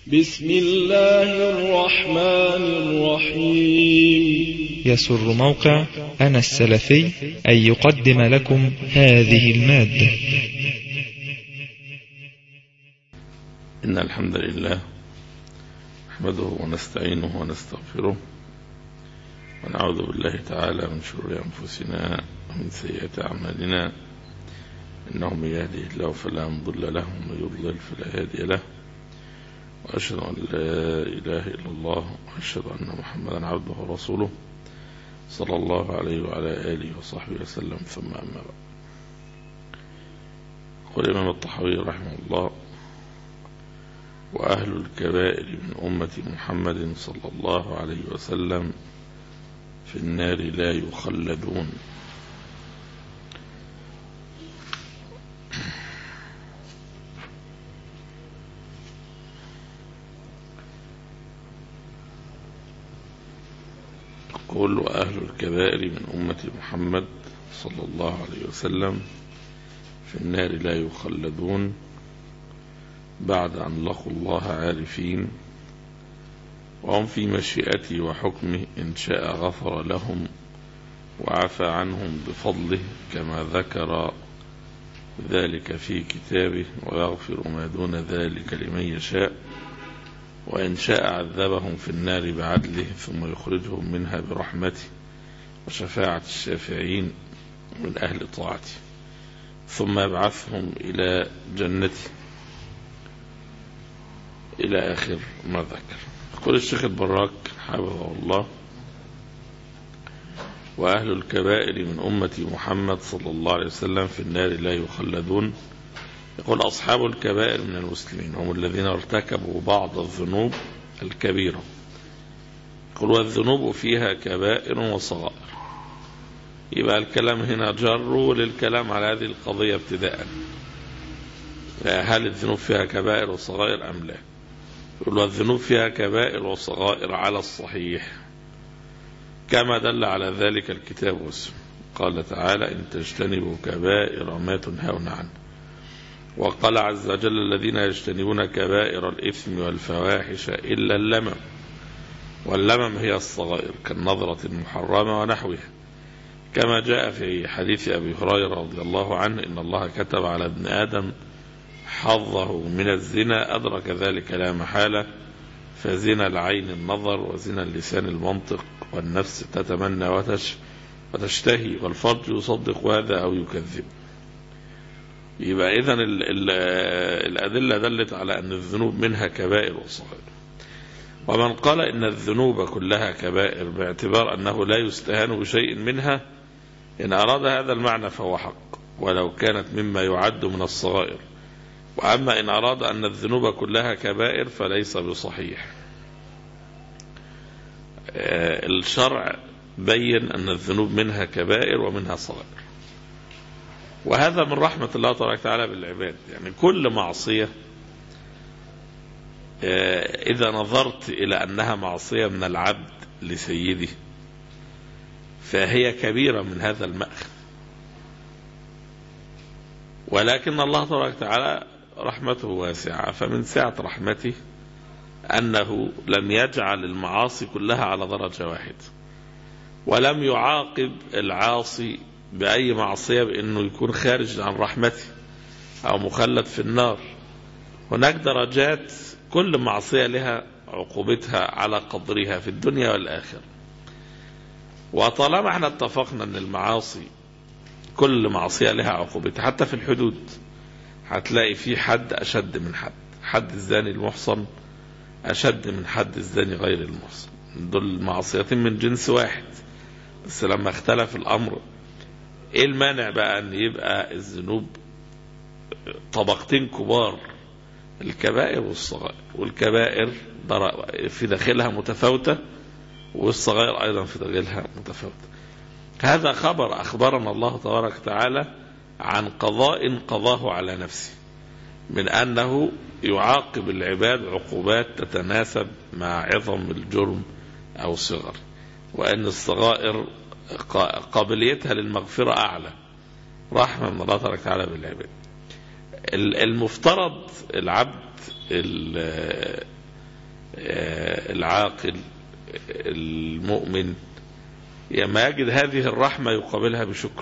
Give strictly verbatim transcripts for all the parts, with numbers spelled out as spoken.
بسم الله الرحمن الرحيم. يسر موقع أنا السلفي أن يقدم لكم هذه المادة. إن الحمد لله نحمده ونستعينه ونستغفره ونعوذ بالله تعالى من شرور أنفسنا ومن سيئات أعمالنا، إنه من يهده الله فلا مضل له ومن يضلل فلا هادي له، وأشهد أن لا إله إلا الله وأشهد أن محمدا عبده ورسوله صلى الله عليه وعلى آله وصحبه وسلم. ثم أما بعد، قال الإمام الطحاوي رحمه الله: وأهل الكبائر من أمة محمد صلى الله عليه وسلم في النار لا يخلدون. يقول: وأهل الكبائر من أمة محمد صلى الله عليه وسلم في النار لا يخلدون بعد أن لقوا الله عارفين، وهم في مشيئته وحكمه، إن شاء غفر لهم وعفى عنهم بفضله كما ذكر ذلك في كتابه، ويغفر ما دون ذلك لمن يشاء، وإن شاء عذبهم في النار بعدله ثم يخرجهم منها برحمته وشفاعة الشافعين من أهل طاعته، ثم يبعثهم إلى جنته إلى آخر ما ذكر. يقول الشيخ البراك حفظه الله: وأهل الكبائر من أمة محمد صلى الله عليه وسلم في النار لا يخلدون. يقول: أصحاب الكبائر من المسلمين هم الذين ارتكبوا بعض الذنوب الكبيرة. يقول: والذنوب فيها كبائر وصغائر. يبقى الكلام هنا جر للكلام على هذه القضية ابتداء، هل الذنوب فيها كبائر وصغائر أم لا؟ يقول: والذنوب فيها كبائر وصغائر على الصحيح، كما دل على ذلك الكتاب والسنة. قال تعالى: إن تجتنبوا كبائر ما تنهون عنه. وقال عز وجل: الذين يجتنبون كبائر الإثم والفواحش إلا اللمم. واللمم هي الصغائر كالنظرة المحرمة ونحوها، كما جاء في حديث أبي هريرة رضي الله عنه: إن الله كتب على ابن آدم حظه من الزنا أدرك ذلك لا محالة، فزنا العين النظر، وزنا اللسان المنطق، والنفس تتمنى وتشتهي، والفرج يصدق هذا أو يكذب. يبقى إذن الأدلة دلت على أن الذنوب منها كبائر وصغائر. ومن قال إن الذنوب كلها كبائر باعتبار أنه لا يستهان بشيء منها، إن أراد هذا المعنى فهو حق، ولو كانت مما يعد من الصغائر. وأما إن أراد أن الذنوب كلها كبائر فليس بصحيح. الشرع بين أن الذنوب منها كبائر ومنها صغائر، وهذا من رحمة الله تبارك وتعالى بالعباد. يعني كل معصية إذا نظرت إلى أنها معصية من العبد لسيده فهي كبيرة من هذا المأخذ، ولكن الله تبارك وتعالى رحمته واسعة، فمن سعة رحمته أنه لم يجعل المعاصي كلها على درجة واحدة، ولم يعاقب العاصي بأي معصية بأنه يكون خارج عن رحمته أو مخلد في النار. هناك درجات، كل معصية لها عقوبتها على قدرها في الدنيا والآخرة. وطالما احنا اتفقنا أن المعاصي كل معصية لها عقوبتها، حتى في الحدود هتلاقي في حد أشد من حد، حد الزاني المحصن أشد من حد الزاني غير المحصن، دول معصيتين من جنس واحد، بس لما اختلف الأمر ايه المانع بقى ان يبقى الذنوب طبقتين كبار، الكبائر والصغائر، والكبائر في داخلها متفاوتة والصغائر ايضا في داخلها متفاوتة. هذا خبر اخبرنا الله تبارك وتعالى عن قضاء قضاه على نفسه، من انه يعاقب العباد عقوبات تتناسب مع عظم الجرم او صغر، وان الصغائر قابليتها للمغفرة أعلى، رحمة من الله تبارك وتعالى بالعباد. المفترض العبد العاقل المؤمن لما يجد هذه الرحمة يقابلها بشكر.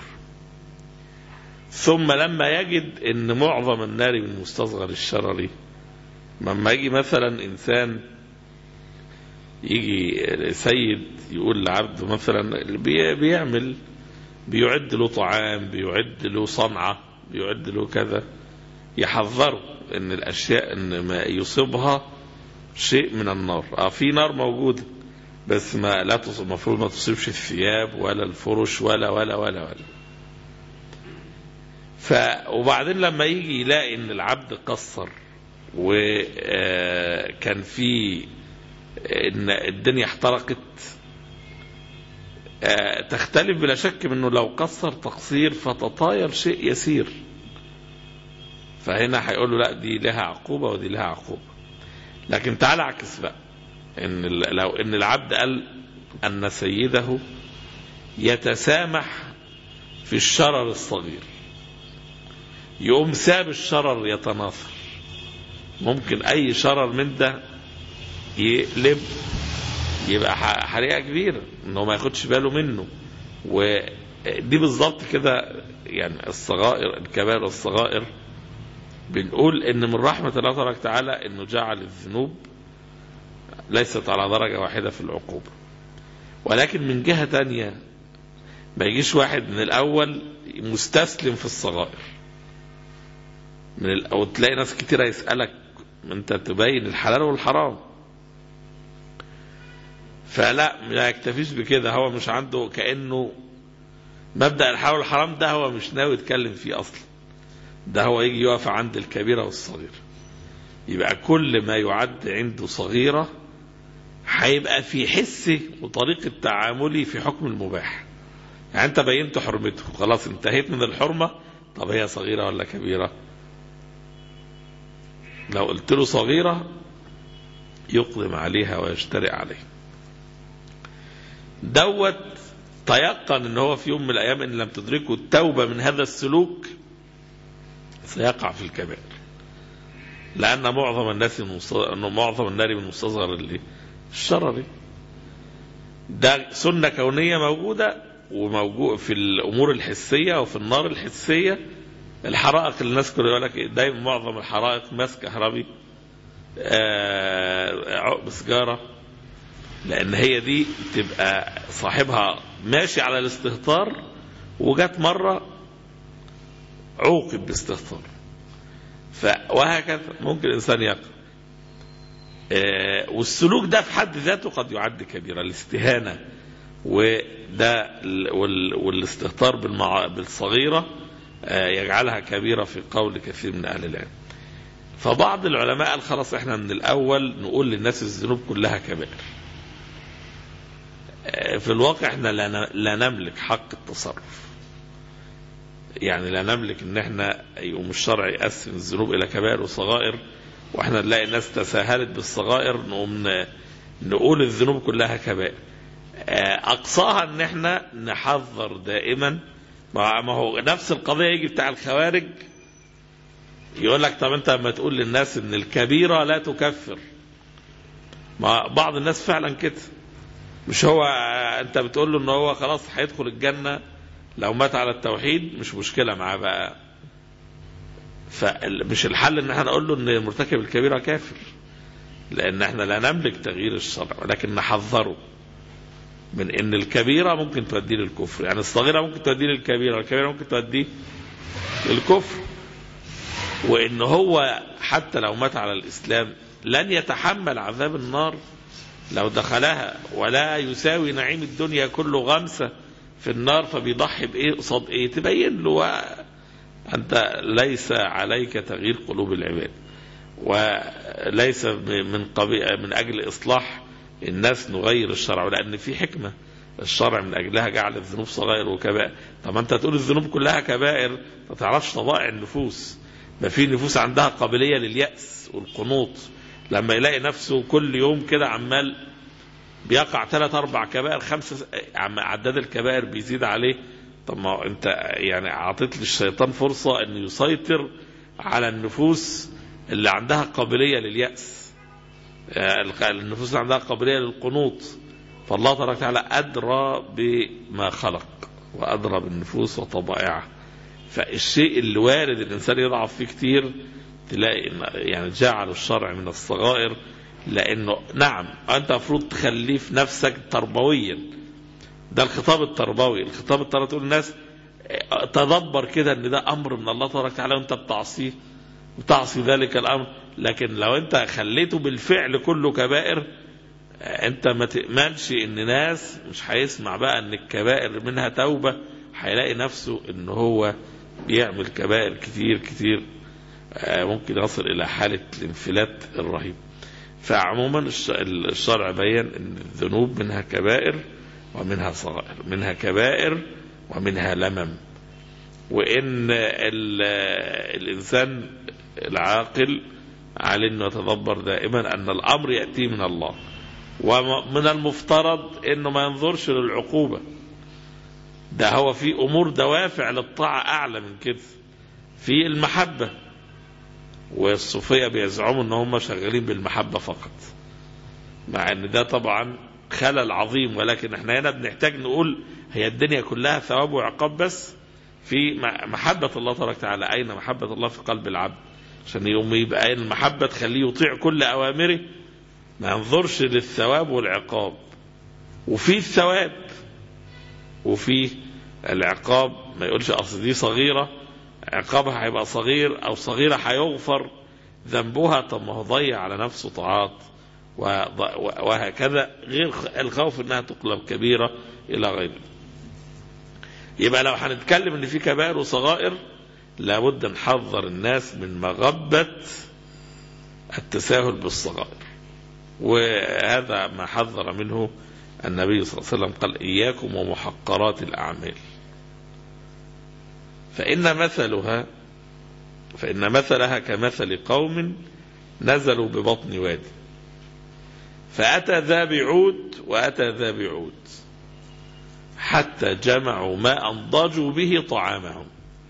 ثم لما يجد ان معظم النار من مستصغر الشرر، لما يجي مثلا انسان يجي سيد يقول لعبده مثلا بيعمل بيعد له طعام، بيعد له صنعة، بيعد له كذا، يحذره ان الاشياء ان ما يصيبها شيء من النار. اه في نار موجودة بس ما لا المفروض ما تصيبش الثياب ولا الفرش ولا ولا ولا ولا. ف وبعدين لما يجي يلاقي ان العبد قصر وكان في ان الدنيا احترقت، تختلف بلا شك منه لو قصر تقصير فتطاير شيء يسير، فهنا هيقول له لا دي لها عقوبة ودي لها عقوبة. لكن تعال عكس بقى، ان لو ان العبد قال ان سيده يتسامح في الشرر الصغير، يقوم ساب الشرر يتناثر، ممكن اي شرر من ده يقلب يبقى حريقة كبيرة انه ما ياخدش باله منه. ودي بالظبط كده يعني الصغائر الكبائر والصغائر، بنقول ان من رحمة الله تبارك وتعالى انه جعل الذنوب ليست على درجة واحدة في العقوبة، ولكن من جهة تانية ما يجيش واحد من الاول مستسلم في الصغائر من ال... او تلاقي ناس كتير يسألك انت تبين الحلال والحرام، فلا ما يكتفيش بكده، هو مش عنده كأنه مبدأ الحلال والحرام ده هو مش ناوي يتكلم فيه اصلا، ده هو يجي يقف عند الكبيرة والصغيرة. يبقى كل ما يعد عنده صغيرة هيبقى في حسه وطريقة تعاملي في حكم المباح. يعني انت بينت حرمته خلاص انتهيت من الحرمة، طب هي صغيرة ولا كبيرة؟ لو قلت له صغيرة يقدم عليها ويشترئ عليه. دوت تيقن ان هو في يوم من الايام ان لم تدركه التوبة من هذا السلوك سيقع في الكبائر، لان معظم الناس انه معظم النار من مستصغر اللي الشرري. ده سنة كونية موجودة وموجود في الامور الحسية وفي النار الحسية. الحرائق اللي الناس كلها يقول لك دايما معظم الحرائق ماس كهربي، عقب سجارة، لان هي دي تبقى صاحبها ماشي على الاستهتار وجات مرة عوقب باستهتار، وهكذا ممكن الانسان يقع. والسلوك ده في حد ذاته قد يعد كبيرة، الاستهانة وده والاستهتار بالصغيرة يجعلها كبيرة في قول كثير من أهل العلم. فبعض العلماء قال خلاص احنا من الأول نقول للناس الذنوب كلها كبائر. في الواقع احنا لا نملك حق التصرف، يعني لا نملك ان احنا يقوم الشرع يقسم الذنوب الى كبائر وصغائر، واحنا نلاقي الناس تساهلت بالصغائر نقوم نقول الذنوب كلها كبائر. اقصاها ان احنا نحذر دائما. ما هو نفس القضية يجي بتاع الخوارج يقول لك طب انت لما تقول للناس ان الكبيرة لا تكفر، ما بعض الناس فعلا كده، مش هو انت بتقول له ان هو خلاص هيدخل الجنة لو مات على التوحيد مش مشكلة معاه بقى، فمش الحل ان احنا نقول له ان مرتكب الكبيرة كافر، لان احنا لا نملك تغيير الشرع، ولكن نحذره من ان الكبيرة ممكن توديه للكفر. يعني الصغيرة ممكن توديه للكبيرة، والكبيرة ممكن توديه للكفر، وان هو حتى لو مات على الاسلام لن يتحمل عذاب النار لو دخلها، ولا يساوي نعيم الدنيا كله غمسة في النار، فبيضحي بايه قصاد ايه؟ تبين له انت ليس عليك تغيير قلوب العباد، وليس من قبيل من اجل اصلاح الناس نغير الشرع، لان في حكمة الشرع من اجلها جعل الذنوب صغائر وكبائر. طب انت تقول الذنوب كلها كبائر، ما تعرفش طبائع النفوس. ما في نفوس عندها قابلية لليأس والقنوط، لما يلاقي نفسه كل يوم كده عمال بيقع ثلاث اربع كبائر خمسة، عداد الكبائر بيزيد عليه. طب ما انت يعني اعطيت للشيطان فرصة انه يسيطر على النفوس اللي عندها قابلية لليأس. النفوس عندها قابلية للقنوط، فالله تبارك وتعالى أدرى بما خلق وأدرى بالنفوس وطبائعها. فالشيء اللي وارد الإنسان يضعف فيه كتير تلاقي يعني جعل الشرع من الصغائر، لأنه نعم أنت مفروض تخليه في نفسك تربويا. ده الخطاب التربوي. الخطاب التربوي تقول للناس تدبر كده ان ده امر من الله تبارك وتعالى وانت بتعصيه وتعصي ذلك الامر. لكن لو انت خليته بالفعل كله كبائر، انت ما تأمنش ان ناس مش هيسمع بقى ان الكبائر منها توبة، هيلاقي نفسه ان هو بيعمل كبائر كتير كتير، ممكن يصل الى حالة الانفلات الرهيب. فعموما الشرع بيّن ان الذنوب منها كبائر ومنها صغائر، منها كبائر ومنها لمم، وإن الإنسان العاقل عليه أنه يتدبر دائما أن الأمر يأتي من الله، ومن المفترض أنه ما ينظرش للعقوبة. ده هو في أمور دوافع للطاعة أعلى من كده، في المحبة، والصوفية بيزعموا أن هم شغالين بالمحبة فقط، مع أن ده طبعا خلل عظيم. ولكن احنا هنا بنحتاج نقول هي الدنيا كلها ثواب وعقاب، بس في محبة الله تبارك وتعالى. أين محبة الله في قلب العبد؟ عشان يوم يبقى المحبة تخليه يطيع كل أوامره، ما ينظرش للثواب والعقاب. وفي الثواب وفي العقاب، ما يقولش أصل دي صغيرة عقابها هيبقى صغير، أو صغيرة هيغفر ذنبها، طب ما هو ضيع على نفسه طاعات وهكذا، غير الخوف انها تقلب كبيرة الى غيره. يبقى لو هنتكلم ان في كبائر وصغائر، لابد نحذر الناس من مغبة التساهل بالصغائر، وهذا ما حذر منه النبي صلى الله عليه وسلم، قال إياكم ومحقرات الأعمال فإن مثلها فإن مثلها كمثل قوم نزلوا ببطن وادي، فأتى ذا بعود وأتى ذا بعود حتى جمعوا ما أنضجوا به طعامهم،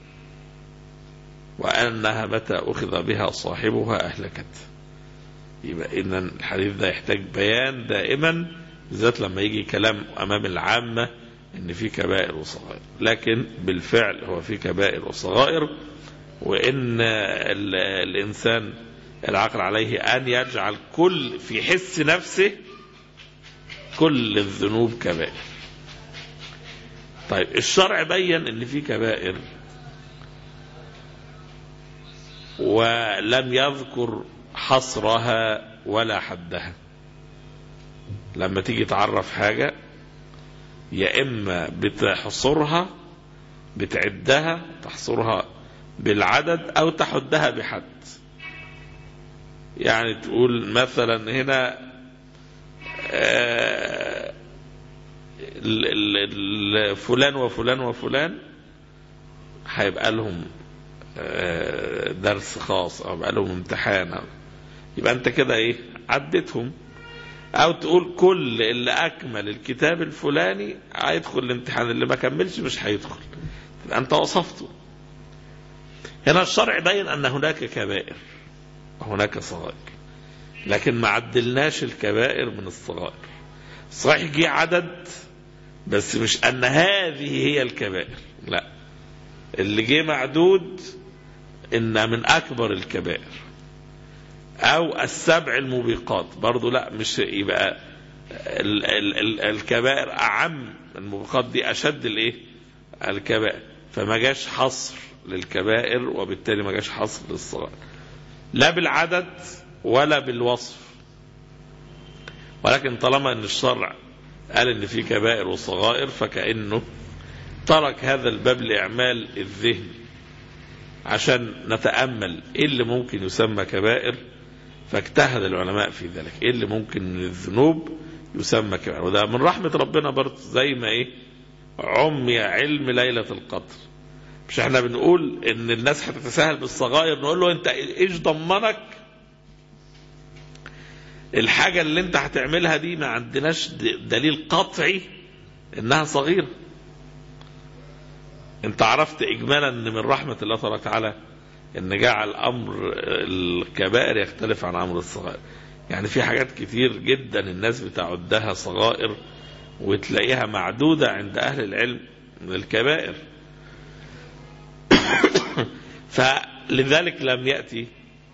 وأنها متى أخذ بها صاحبها أهلكت. يبقى إن الحديث ده يحتاج بيان دائما، بالذات لما يجي كلام أمام العامة إن في كبائر وصغائر، لكن بالفعل هو في كبائر وصغائر، وإن الإنسان العقل عليه أن يجعل كل في حس نفسه كل الذنوب كبائر. طيب الشرع بيّن إن في كبائر ولم يذكر حصرها ولا حدها. لما تيجي تعرف حاجة يا إما بتحصرها بتعدها تحصرها بالعدد أو تحدها بحد. يعني تقول مثلا هنا فلان وفلان وفلان هيبقى لهم درس خاص أو يبقى لهم امتحان، يبقى أنت كده إيه عدتهم. أو تقول كل اللي أكمل الكتاب الفلاني هيدخل الامتحان، اللي ما كملش مش هيدخل، يبقى أنت وصفته. هنا الشرع بين أن هناك كبائر وهناك صغائر، لكن ما عدلناش الكبائر من الصغائر. صحيح جه عدد، بس مش أن هذه هي الكبائر، لا، اللي جه معدود إن من أكبر الكبائر، أو السبع الموبقات برضو لا، مش يبقى ال ال ال الكبائر أعم، الموبقات دي أشد الإيه الكبائر، فما جاش حصر للكبائر، وبالتالي ما جاش حصر للصغائر لا بالعدد ولا بالوصف. ولكن طالما ان الشرع قال ان في كبائر وصغائر، فكأنه ترك هذا الباب لإعمال الذهن عشان نتأمل ايه اللي ممكن يسمى كبائر، فاجتهد العلماء في ذلك ايه اللي ممكن من الذنوب يسمى كبائر. وده من رحمة ربنا برضه، زي ما ايه عمي علم ليلة القدر. مش احنا بنقول ان الناس هتتساهل بالصغائر، نقول له انت ايش ضمنك الحاجة اللي انت هتعملها دي ما عندناش دليل قطعي انها صغيرة. انت عرفت اجمالا ان من رحمة الله تبارك وتعالى ان جعل امر الكبائر يختلف عن امر الصغائر. يعني في حاجات كتير جدا الناس بتعدها صغائر وتلاقيها معدودة عند أهل العلم من الكبائر. فلذلك لم يأتي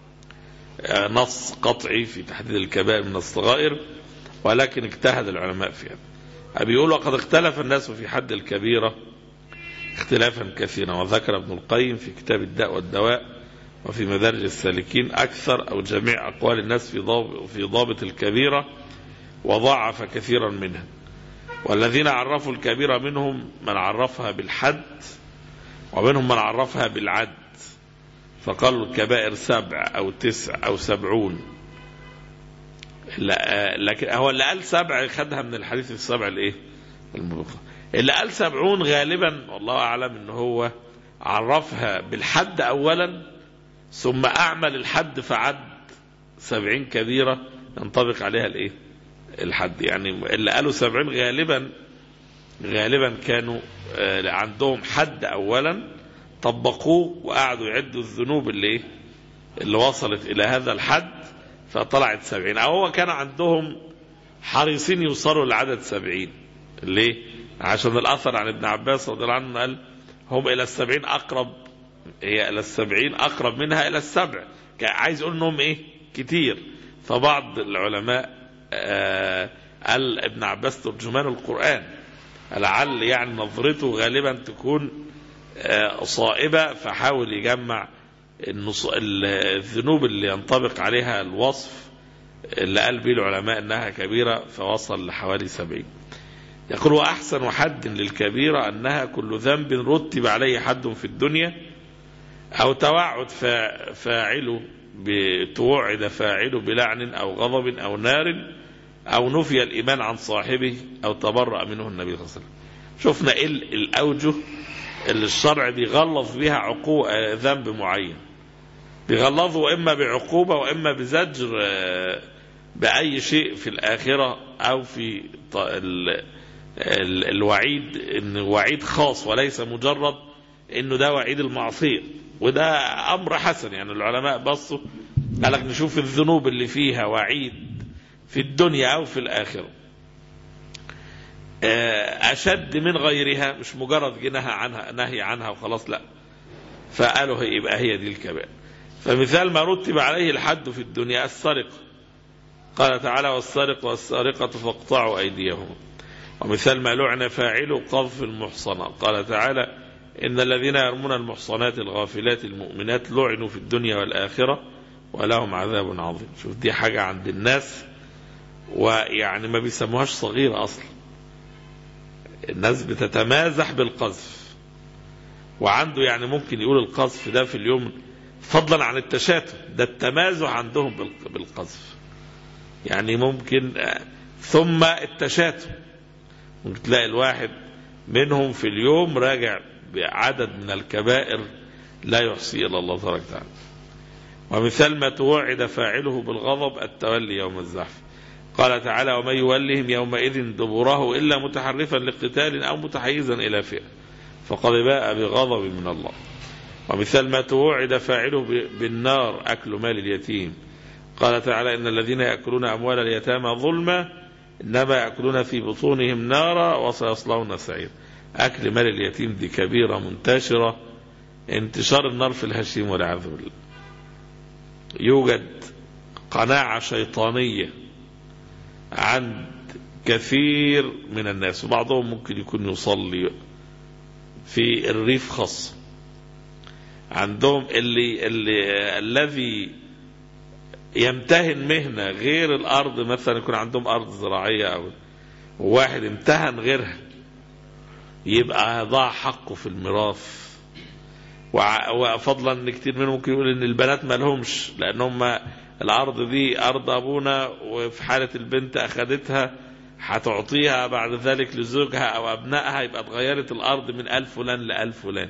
نص قطعي في تحديد الكبائر من الصغائر، ولكن اجتهد العلماء فيها. بيقولوا قد اختلف الناس في حد الكبيرة اختلافا كثيرا، وذكر ابن القيم في كتاب الداء والدواء وفي مدارج السالكين أكثر أو جميع أقوال الناس في ضابط, في ضابط الكبيرة، وضاعف كثيرا منها. والذين عرفوا الكبيرة منهم من عرفها بالحد، ومنهم من عرفها بالعد، فقالوا الكبائر سبع أو تسع أو سبعون. لكن هو اللي قال سبع خدها من الحديث السبع الايه المبقى. اللي قال سبعون غالبا والله أعلم إن هو عرفها بالحد أولا ثم أعمل الحد فعد سبعين كبيرة ينطبق عليها الايه الحد. يعني اللي قالوا سبعين غالبا غالبا كانوا عندهم حد أولا طبقوه وقعدوا يعدوا الذنوب اللي اللي وصلت إلى هذا الحد فطلعت سبعين، أو هو كان عندهم حريصين يوصلوا لعدد سبعين. ليه؟ عشان الأثر عن ابن عباس رضي الله عنه قال هم إلى السبعين أقرب، هي إلى السبعين أقرب منها إلى السبع، عايز يقول إنهم إيه كتير. فبعض العلماء آه قال ابن عباس ترجمان القرآن، لعل يعني نظرته غالبا تكون آه صائبة، فحاول يجمع الذنوب اللي ينطبق عليها الوصف اللي قال به العلماء انها كبيرة فوصل لحوالي سبعين. يقول واحسن حد للكبيرة انها كل ذنب رتب عليه حد في الدنيا، او توعد فاعله توعد فاعله بلعن او غضب او نار، او نفي الايمان عن صاحبه، او تبرأ منه النبي صلى الله عليه وسلم. شفنا ايه الاوجه اللي الشرع بيغلظ بها عقوبة ذنب معين، بيغلظه إما بعقوبة وإما بزجر بأي شيء في الآخرة أو في الوعيد، إن وعيد خاص وليس مجرد إنه ده وعيد المعصية. وده أمر حسن، يعني العلماء بصوا قالك نشوف الذنوب اللي فيها وعيد في الدنيا أو في الآخرة أشد من غيرها، مش مجرد جنها عنها نهي عنها وخلاص، لا، فقالوا يبقى هي دي الكبائر. فمثال ما رتب عليه الحد في الدنيا السرقة، قال تعالى والسارق والسارقة فاقطعوا أيديهم. ومثال ما لعن فاعله قذف المحصنات، قال تعالى إن الذين يرمون المحصنات الغافلات المؤمنات لعنوا في الدنيا والآخرة ولهم عذاب عظيم. شوف دي حاجة عند الناس ويعني ما بيسموهاش صغيرة أصلا، الناس بتتمازح بالقذف، وعنده يعني ممكن يقول القذف ده في اليوم فضلا عن التشاتم، ده التمازح عندهم بالقذف، يعني ممكن ثم التشاتم. ممكن تلاقي الواحد منهم في اليوم راجع بعدد من الكبائر لا يحصي إلا الله تبارك وتعالى. ومثال ما توعد فاعله بالغضب التولي يوم الزحف، قال تعالى ومن يولهم يومئذ دبره إلا متحرفا لقتال أو متحيزا إلى فئة فقد باء بغضب من الله. ومثال ما توعد فاعله بالنار أكل مال اليتيم، قال تعالى إن الذين يأكلون أموال اليتامى ظلما إنما يأكلون في بطونهم نارا وسيصلون سعيرا. أكل مال اليتيم دي كبيرة منتشرة، انتشار النار في الهشيم والعياذ بالله. يوجد قناعة شيطانية عند كثير من الناس، وبعضهم ممكن يكون يصلي في الريف خاصة، عندهم اللي, اللي الذي يمتهن مهنة غير الأرض، مثلا يكون عندهم أرض زراعية أو واحد امتهن غيرها، يبقى ضاع حقه في الميراث. وفضلا ان كتير منهم ممكن يقول ان البنات ما لهمش، لأنهم الأرض دي أرض أبونا، وفي حالة البنت أخذتها هتعطيها بعد ذلك لزوجها أو أبنائها، يبقى اتغيرت الأرض من آل فلان لآل فلان.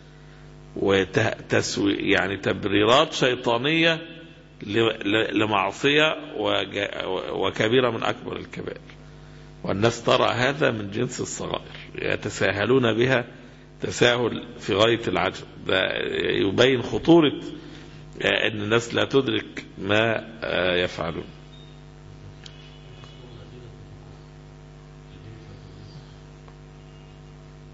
وتسوي يعني تبريرات شيطانية لمعصية وكبيرة من أكبر الكبائر، والناس ترى هذا من جنس الصغائر، يتساهلون بها تساهل في غاية العجب. ده يبين خطورة أن الناس لا تدرك ما يفعلون.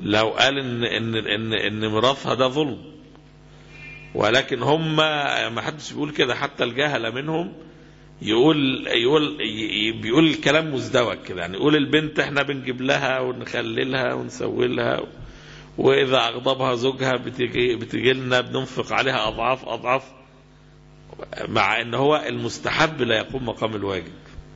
لو قال ان ان ان, إن ميراثها ده ظلم. ولكن هم ما حدش بيقول كده، حتى الجهله منهم يقول يقول بيقول الكلام مزدوج كده، يعني يقول البنت احنا بنجيب لها ونخللها ونسوي لها، واذا اغضبها زوجها بتيجي بتيجي لنا بننفق عليها اضعاف اضعاف، مع ان هو المستحب لا يقوم مقام الواجب.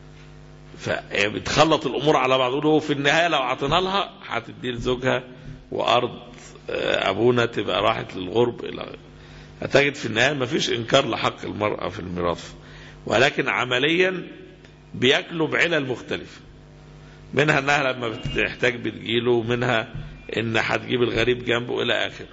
فبتخلط الامور على بعض. هو في النهايه لو اعطينا لها هتدي لزوجها، وارض ابونا تبقى راحت للغرب الى، هتجد في النهايه ما فيش انكار لحق المراه في الميراث، ولكن عمليا بياكلوا بعلل مختلفه، منها انها لما بتحتاج بتجيله، ومنها ان هتجيب الغريب جنبه الى اخره.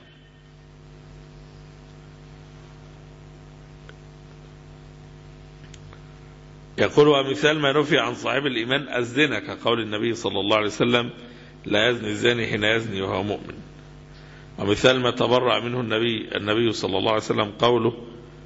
يقول ومثال ما نفي عن صاحب الإيمان الزنا، كقول النبي صلى الله عليه وسلم لا يزني الزاني حين يزني وهو مؤمن. ومثال ما تبرأ منه النبي النبي صلى الله عليه وسلم قوله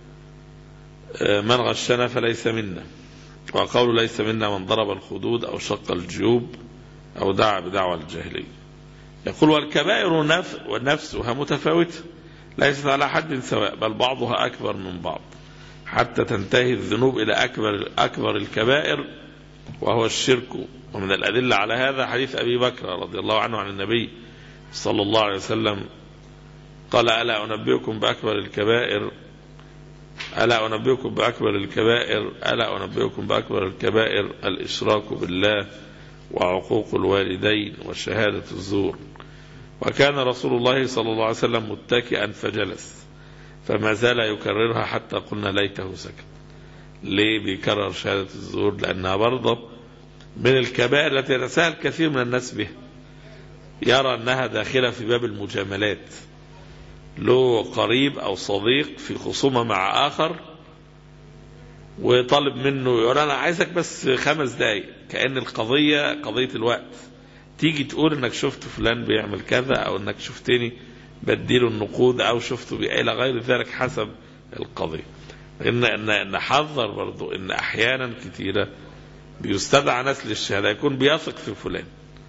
من غشنا فليس منا، وقوله ليس منا من ضرب الخدود أو شق الجيوب أو دعا بدعوى الجاهلية. يقول والكبائر ونفسها متفاوتة ليست على حد سواء، بل بعضها أكبر من بعض، حتى تنتهي الذنوب إلى أكبر أكبر الكبائر وهو الشرك. ومن الأدلة على هذا حديث أبي بكر رضي الله عنه عن النبي صلى الله عليه وسلم قال ألا أنبئكم بأكبر الكبائر ألا أنبئكم بأكبر الكبائر ألا أنبئكم بأكبر الكبائر الإشراك بالله وعقوق الوالدين وشهادة الزور. وكان رسول الله صلى الله عليه وسلم متكئا فجلس، فما زال يكررها حتى قلنا ليته سكت. ليه بيكرر شهادة الزور؟ لأنها برضه من الكبائر التي يتساهل كثير من الناس بها، يرى أنها داخلة في باب المجاملات. له قريب أو صديق في خصومة مع آخر وطالب منه يقول أنا عايزك بس خمس دقايق، كأن القضية قضية الوقت، تيجي تقول انك شفت فلان بيعمل كذا، او انك شفتني بديله النقود، او شفته إلى غير ذلك حسب القضية. ان ان نحذر برضو ان احيانا كثيرة بيستدعى ناس للشهادة يكون بيثق في فلان،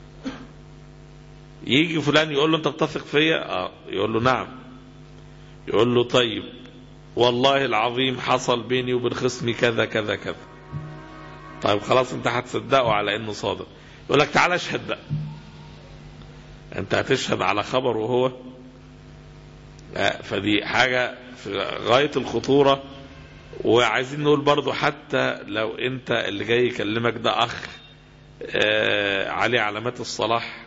يجي فلان يقول له انت بتثق فيا؟ اه. يقول له نعم. يقول له طيب والله العظيم حصل بيني وبين خصمي كذا كذا كذا. طيب خلاص انت هتصدقه على انه صادق. يقول لك تعالى اشهد بقى. انت هتشهد على خبر وهو آه فدي حاجة في غاية الخطورة. وعايزين نقول برضو حتى لو انت اللي جاي يكلمك ده اخ آه عليه علامات الصلاح،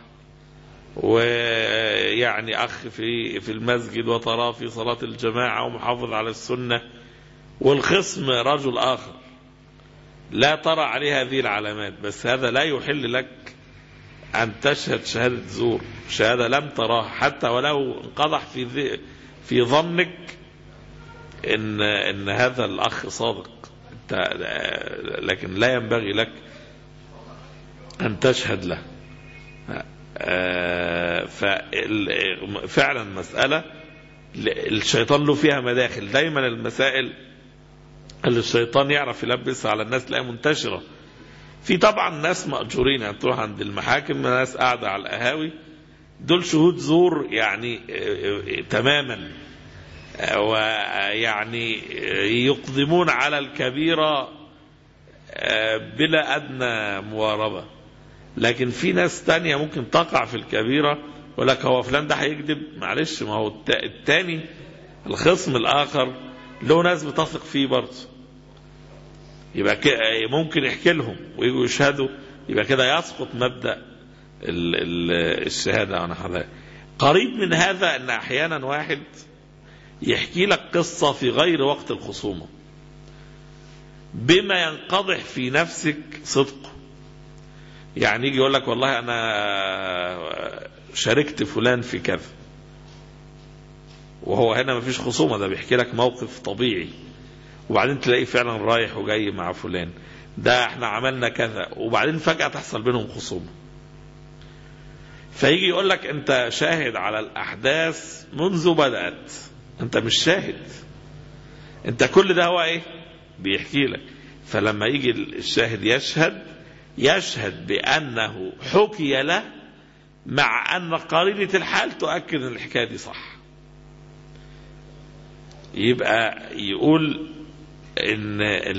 ويعني اخ في في المسجد وتراه في صلاة الجماعة ومحافظ على السنة، والخصم رجل اخر لا ترى عليه هذه العلامات، بس هذا لا يحل لك أن تشهد شهادة زور، شهادة لم تراها، حتى ولو انقضح في في ظنك إن إن هذا الأخ صادق، لكن لا ينبغي لك أن تشهد له. ففعلا مسألة الشيطان له فيها مداخل. دايما المسائل اللي الشيطان يعرف يلبس على الناس تلاقيها منتشرة. في طبعا ناس مأجورين، يعني تروح عند المحاكم ناس قاعدة على القهاوي، دول شهود زور يعني تماما، ويعني يقدمون على الكبيرة بلا أدنى مواربة. لكن في ناس تانية ممكن تقع في الكبيرة ولك هو فلان ده هيكذب، معلش ما هو التاني الخصم الآخر له ناس بتثق فيه برضه، يبقى ممكن يحكي لهم ويجوا يشهدوا، يبقى كده يسقط مبدأ الشهادة. أنا حضر قريب من هذا أن أحيانا واحد يحكي لك قصة في غير وقت الخصومة بما ينقضح في نفسك صدقه. يعني يجي يقول لك والله أنا شاركت فلان في كذا، وهو هنا ما فيش خصومة، ده بيحكي لك موقف طبيعي، وبعدين تلاقيه فعلا رايح وجاي مع فلان، ده احنا عملنا كذا، وبعدين فجأة تحصل بينهم خصومة. فيجي يقول لك انت شاهد على الأحداث منذ بدأت، انت مش شاهد، انت كل ده هو ايه بيحكي لك. فلما يجي الشاهد يشهد يشهد بأنه حكي له مع أن قرينة الحال تؤكد أن الحكاية دي صح. يبقى يقول إن,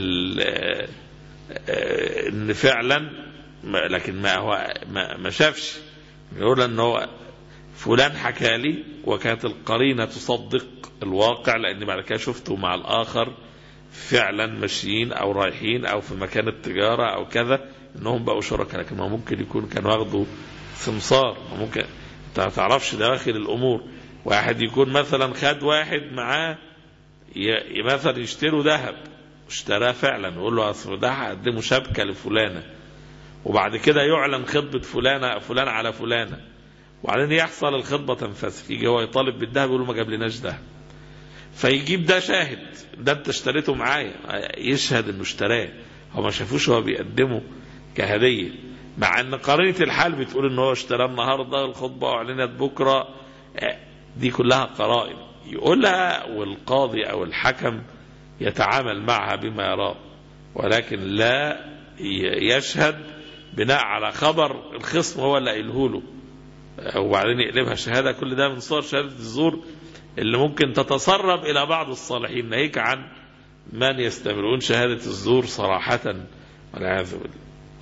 إن فعلا، لكن ما هو ما, ما شافش، يقول أن هو فلان حكى لي وكانت القرينة تصدق الواقع، لأن بعد كده شفته مع الآخر فعلا ماشيين أو رايحين أو في مكان التجارة أو كذا، إنهم بقوا شركاء. لكن ما ممكن يكون كان واخده سمسار، ممكن ما تعرفش دواخل الأمور. واحد يكون مثلا خد واحد معاه مثلا يشتروا ذهب، اشتراه فعلا ويقول له أصل ده هقدمه شبكة لفلانة، وبعد كده يعلن خطبة فلانة فلان على فلانة، وبعدين يحصل الخطبة تنفسخ، يجي هو يطالب بالذهب يقول له ما جابلناش ده، فيجيب ده شاهد، ده انت اشتريته معايا، يشهد انه اشتراه، هو ما شافوش هو بيقدمه كهدية، مع ان قرينة الحال بتقول ان هو اشتراه النهارده، الخطبة اعلنت بكرة. دي كلها قرائن يقولها، والقاضي او الحكم يتعامل معها بما يراه، ولكن لا يشهد بناء على خبر الخصم هو اللي قايله له وبعدين يقلبها شهادة. كل ده من صور شهادة الزور اللي ممكن تتسرب إلى بعض الصالحين، ناهيك عن من يستمرون شهادة الزور صراحة والعياذ بالله.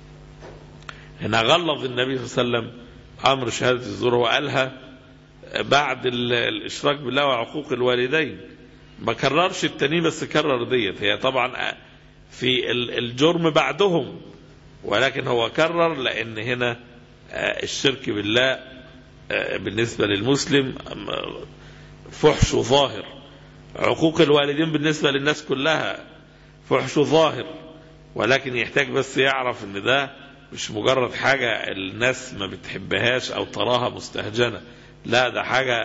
هنا غلظ النبي صلى الله عليه وسلم أمر شهادة الزور، وقالها بعد الإشراك بالله وعقوق الوالدين، ما كررش التاني بس كرر ديت، هي طبعا في الجرم بعدهم، ولكن هو كرر لأن هنا الشرك بالله بالنسبة للمسلم فحش ظاهر، عقوق الوالدين بالنسبة للناس كلها فحش ظاهر، ولكن يحتاج بس يعرف ان ده مش مجرد حاجة الناس ما بتحبهاش او تراها مستهجنة، لا ده حاجة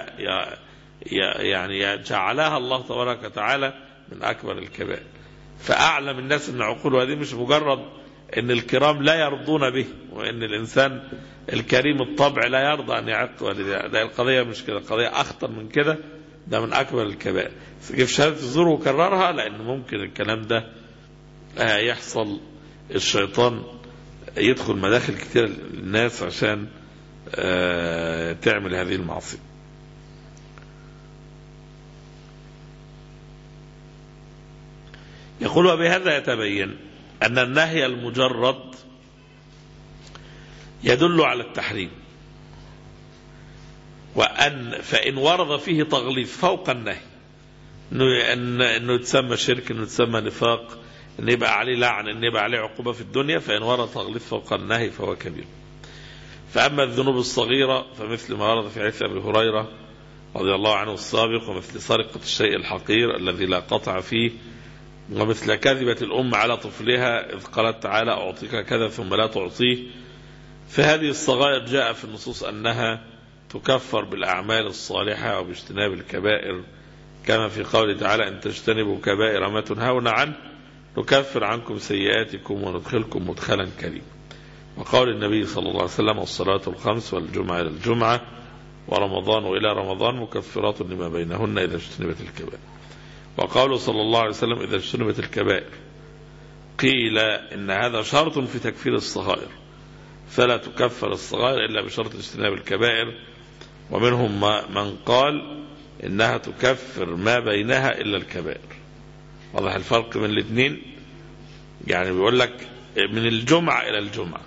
يعني جعلها الله تبارك وتعالى من اكبر الكبائر. فاعلم الناس ان عقوق الوالدين مش مجرد ان الكرام لا يرضون به، وان الانسان الكريم الطبع لا يرضى ان يعق والديه، ده القضية مش كده، القضية اخطر من كده، ده من اكبر الكبائر. كيف شهادة الزور وكررها؟ لان ممكن الكلام ده يحصل الشيطان يدخل مداخل كتير للناس عشان تعمل هذه المعصية. يقول وبهذا يتبين أن النهي المجرد يدل على التحريم، وأن فإن ورد فيه تغليظ فوق النهي، إنه يتسمى شرك، إنه يتسمى نفاق، إنه يبقى عليه لعن، إنه يبقى عليه عقوبة في الدنيا، فإن ورد تغليظ فوق النهي فهو كبير. فأما الذنوب الصغيرة فمثل ما ورد في حديث أبي هريرة رضي الله عنه السابق، ومثل سرقة الشيء الحقير الذي لا قطع فيه، ومثل كذبة الأم على طفلها إذ قالت تعالى أعطيك كذا ثم لا تعطيه. فهذه الصغائر جاء في النصوص أنها تكفر بالأعمال الصالحة وباجتناب الكبائر، كما في قوله تعالى إن تجتنبوا كبائر ما تنهون عنه نكفر عنكم سيئاتكم وندخلكم مدخلا كريما. وقول النبي صلى الله عليه وسلم الصلاة الخمس والجمعة إلى الجمعة ورمضان وإلى رمضان مكفرات لما بينهن إذا اجتنبت الكبائر. وقوله صلى الله عليه وسلم إذا اجتنبت الكبائر، قيل إن هذا شرط في تكفير الصغائر، فلا تكفر الصغائر إلا بشرط اجتناب الكبائر. ومنهم من قال إنها تكفر ما بينها إلا الكبائر. واضح الفرق من الاثنين؟ يعني بيقول لك من الجمعة إلى الجمعة.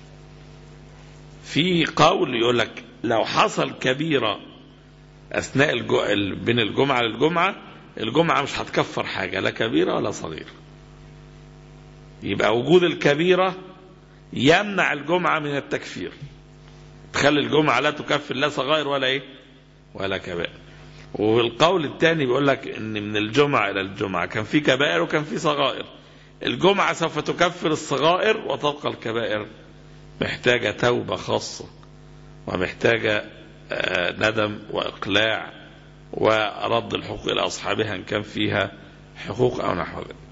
في قول يقول لك لو حصل كبيرة أثناء الجو... بين الجمعة للجمعة، الجمعة مش هتكفر حاجة لا كبيرة ولا صغيرة، يبقى وجود الكبيرة يمنع الجمعة من التكفير، تخلي الجمعة لا تكفر لا صغائر ولا ايه ولا كبائر. والقول الثاني بيقول لك ان من الجمعة الى الجمعة كان في كبائر وكان في صغائر، الجمعة سوف تكفر الصغائر وتبقى الكبائر محتاجة توبة خاصة، ومحتاجة ندم وإقلاع ورد الحقوق إلى أصحابها إن كان فيها حقوق أو نحو ذلك.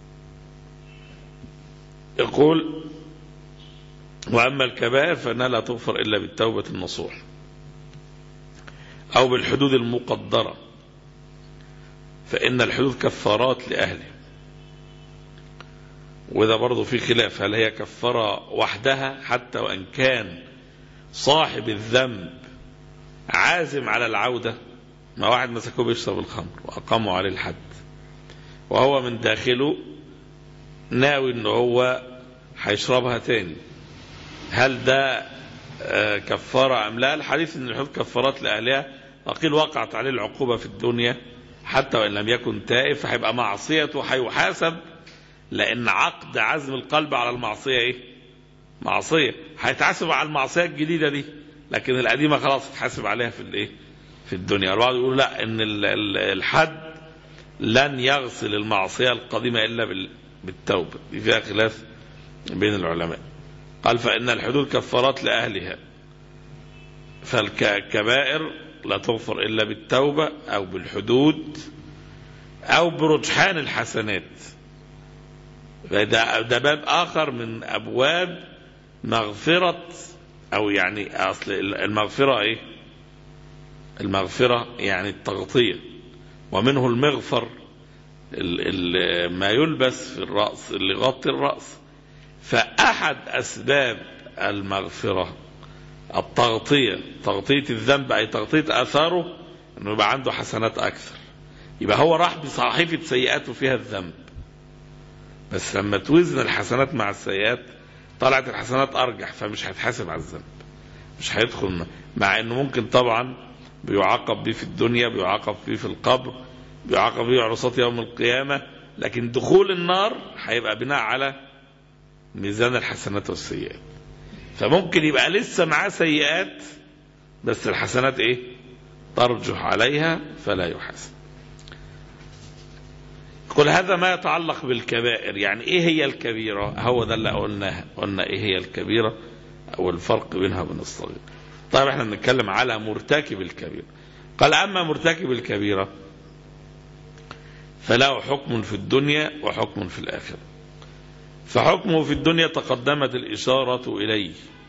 يقول وأما الكبائر فإنها لا تغفر إلا بالتوبة النصوح أو بالحدود المقدرة، فإن الحدود كفارات لأهله. وإذا برضو في خلاف هل هي كفارة وحدها حتى وإن كان صاحب الذنب عازم على العودة؟ ما واحد مسكوه بيشرب الخمر وأقاموا عليه الحد وهو من داخله ناوي إنه هو هيشربها تاني، هل ده كفارة أم لا؟ الحديث إن الحدود كفارات لأهلها، وقيل وقعت عليه العقوبة في الدنيا حتى وإن لم يكن تائب، فهيبقى معصيته وهيحاسب، لأن عقد عزم القلب على المعصية إيه؟ معصية، هيتحاسب على المعصية الجديدة دي، لكن القديمة خلاص اتحاسب عليها في الإيه؟ في الدنيا. البعض يقول لا، إن الحد لن يغسل المعصية القديمة إلا بالتوبة، دي فيها خلاف بين العلماء. قال فإن الحدود كفارات لأهلها، فالكبائر لا تغفر إلا بالتوبة أو بالحدود أو برجحان الحسنات. ده, ده باب آخر من أبواب مغفرة، أو يعني أصل المغفرة إيه؟ المغفرة يعني التغطية، ومنه المغفر ما يلبس في الرأس اللي يغطي الرأس. فأحد أسباب المغفرة التغطية، تغطية الذنب أي تغطية آثاره، أنه يبقى عنده حسنات أكثر. يبقى هو راح بصحيفة سيئاته فيها الذنب، بس لما توزن الحسنات مع السيئات طلعت الحسنات أرجح، فمش هيتحاسب على الذنب، مش هيدخل، مع أنه ممكن طبعا بيعاقب به في الدنيا، بيعاقب به في القبر، بيعاقب به عرصات يوم القيامة، لكن دخول النار هيبقى بناء على ميزان الحسنات والسيئات. فممكن يبقى لسه معاه سيئات بس الحسنات ايه؟ ترجح عليها فلا يحاسب. كل هذا ما يتعلق بالكبائر. يعني ايه هي الكبيرة؟ هو ده اللي قلناها، قلنا ايه هي الكبيرة او الفرق بينها وبين الصغيرة. طيب احنا بنتكلم على مرتكب الكبيرة. قال اما مرتكب الكبيرة فله حكم في الدنيا وحكم في الآخرة. فحكمه في الدنيا تقدمت الإشارة إليه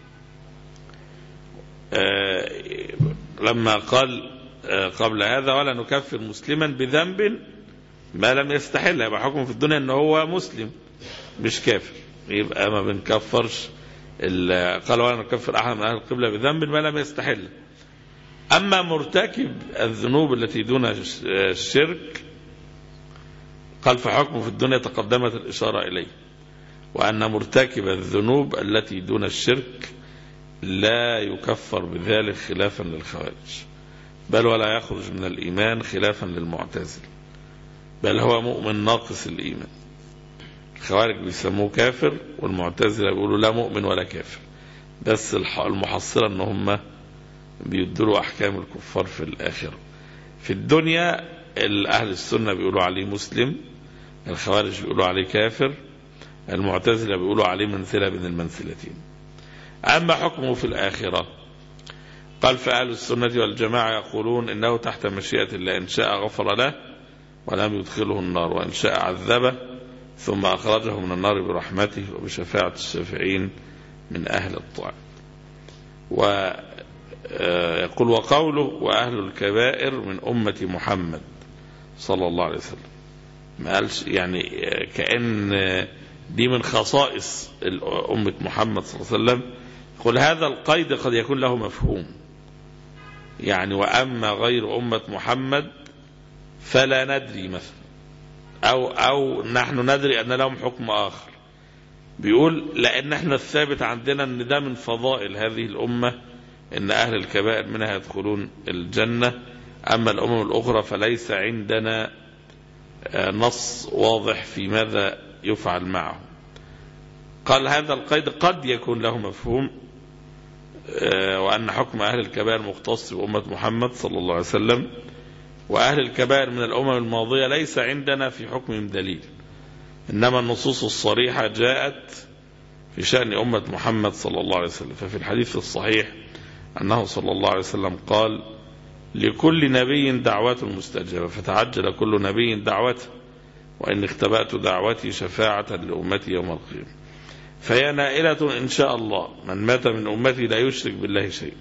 آه لما قال آه قبل هذا ولا نكفر مسلما بذنب ما لم يستحل. يبقى حكمه في الدنيا أنه هو مسلم مش كافر، يبقى ما بنكفرش. قال ولا نكفر أحد من أهل القبلة بذنب ما لم يستحل. أما مرتكب الذنوب التي دون الشرك قال فحكمه في الدنيا تقدمت الإشارة إليه، وأن مرتكب الذنوب التي دون الشرك لا يكفر بذلك خلافا للخوارج، بل ولا يخرج من الإيمان خلافا للمعتزل، بل هو مؤمن ناقص الإيمان. الخوارج بيسموه كافر، والمعتزلة بيقولوا لا مؤمن ولا كافر، بس المحصلة أن هم بيدلوا أحكام الكفار في الآخرة. في الدنيا الأهل السنة بيقولوا عليه مسلم، الخوارج بيقولوا عليه كافر، المعتزلة بيقولوا عليه منزلة بين المنزلتين. أما حكمه في الآخرة قال فأهل السنة والجماعة يقولون إنه تحت مشيئة الله، إن شاء غفر له ولم يدخله النار، وإن شاء عذبه ثم أخرجه من النار برحمته وبشفاعة الشافعين من أهل الطاعة. ويقول وقوله وأهل الكبائر من أمة محمد صلى الله عليه وسلم، ما قالش يعني كأن دي من خصائص أمة محمد صلى الله عليه وسلم. يقول هذا القيد قد يكون له مفهوم، يعني وأما غير أمة محمد فلا ندري مثلا، أو, أو نحن ندري أن لهم حكم آخر. بيقول لأن احنا الثابت عندنا أن ده من فضائل هذه الأمة، أن أهل الكبائر منها يدخلون الجنة، أما الأمم الأخرى فليس عندنا نص واضح في ماذا يفعل معه. قال هذا القيد قد يكون له مفهوم، وأن حكم أهل الكبائر مختص بأمة محمد صلى الله عليه وسلم، وأهل الكبائر من الأمم الماضية ليس عندنا في حكمهم دليل، إنما النصوص الصريحة جاءت في شأن أمة محمد صلى الله عليه وسلم. ففي الحديث الصحيح أنه صلى الله عليه وسلم قال لكل نبي دعوة مستجابة، فتعجل كل نبي دعوته، وإن اختبأت دعوتي شفاعة لأمتي يوم القيامة، فهي نائلة إن شاء الله، من مات من أمتي لا يشرك بالله شيء.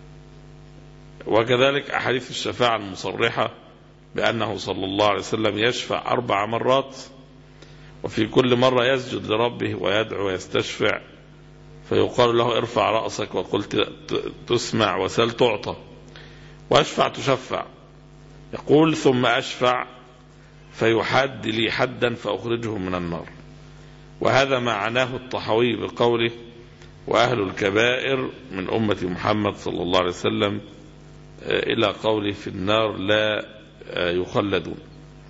وكذلك أحاديث الشفاعة المصرحة بأنه صلى الله عليه وسلم يشفع أربع مرات، وفي كل مرة يسجد لربه ويدعو ويستشفع، فيقال له ارفع رأسك وقل تسمع، وسل تعطى، واشفع تشفع. يقول ثم أشفع فيحد لي حدا فأخرجه من النار. وهذا معناه الطحاوي بقوله وأهل الكبائر من أمة محمد صلى الله عليه وسلم إلى قوله في النار لا يخلدون.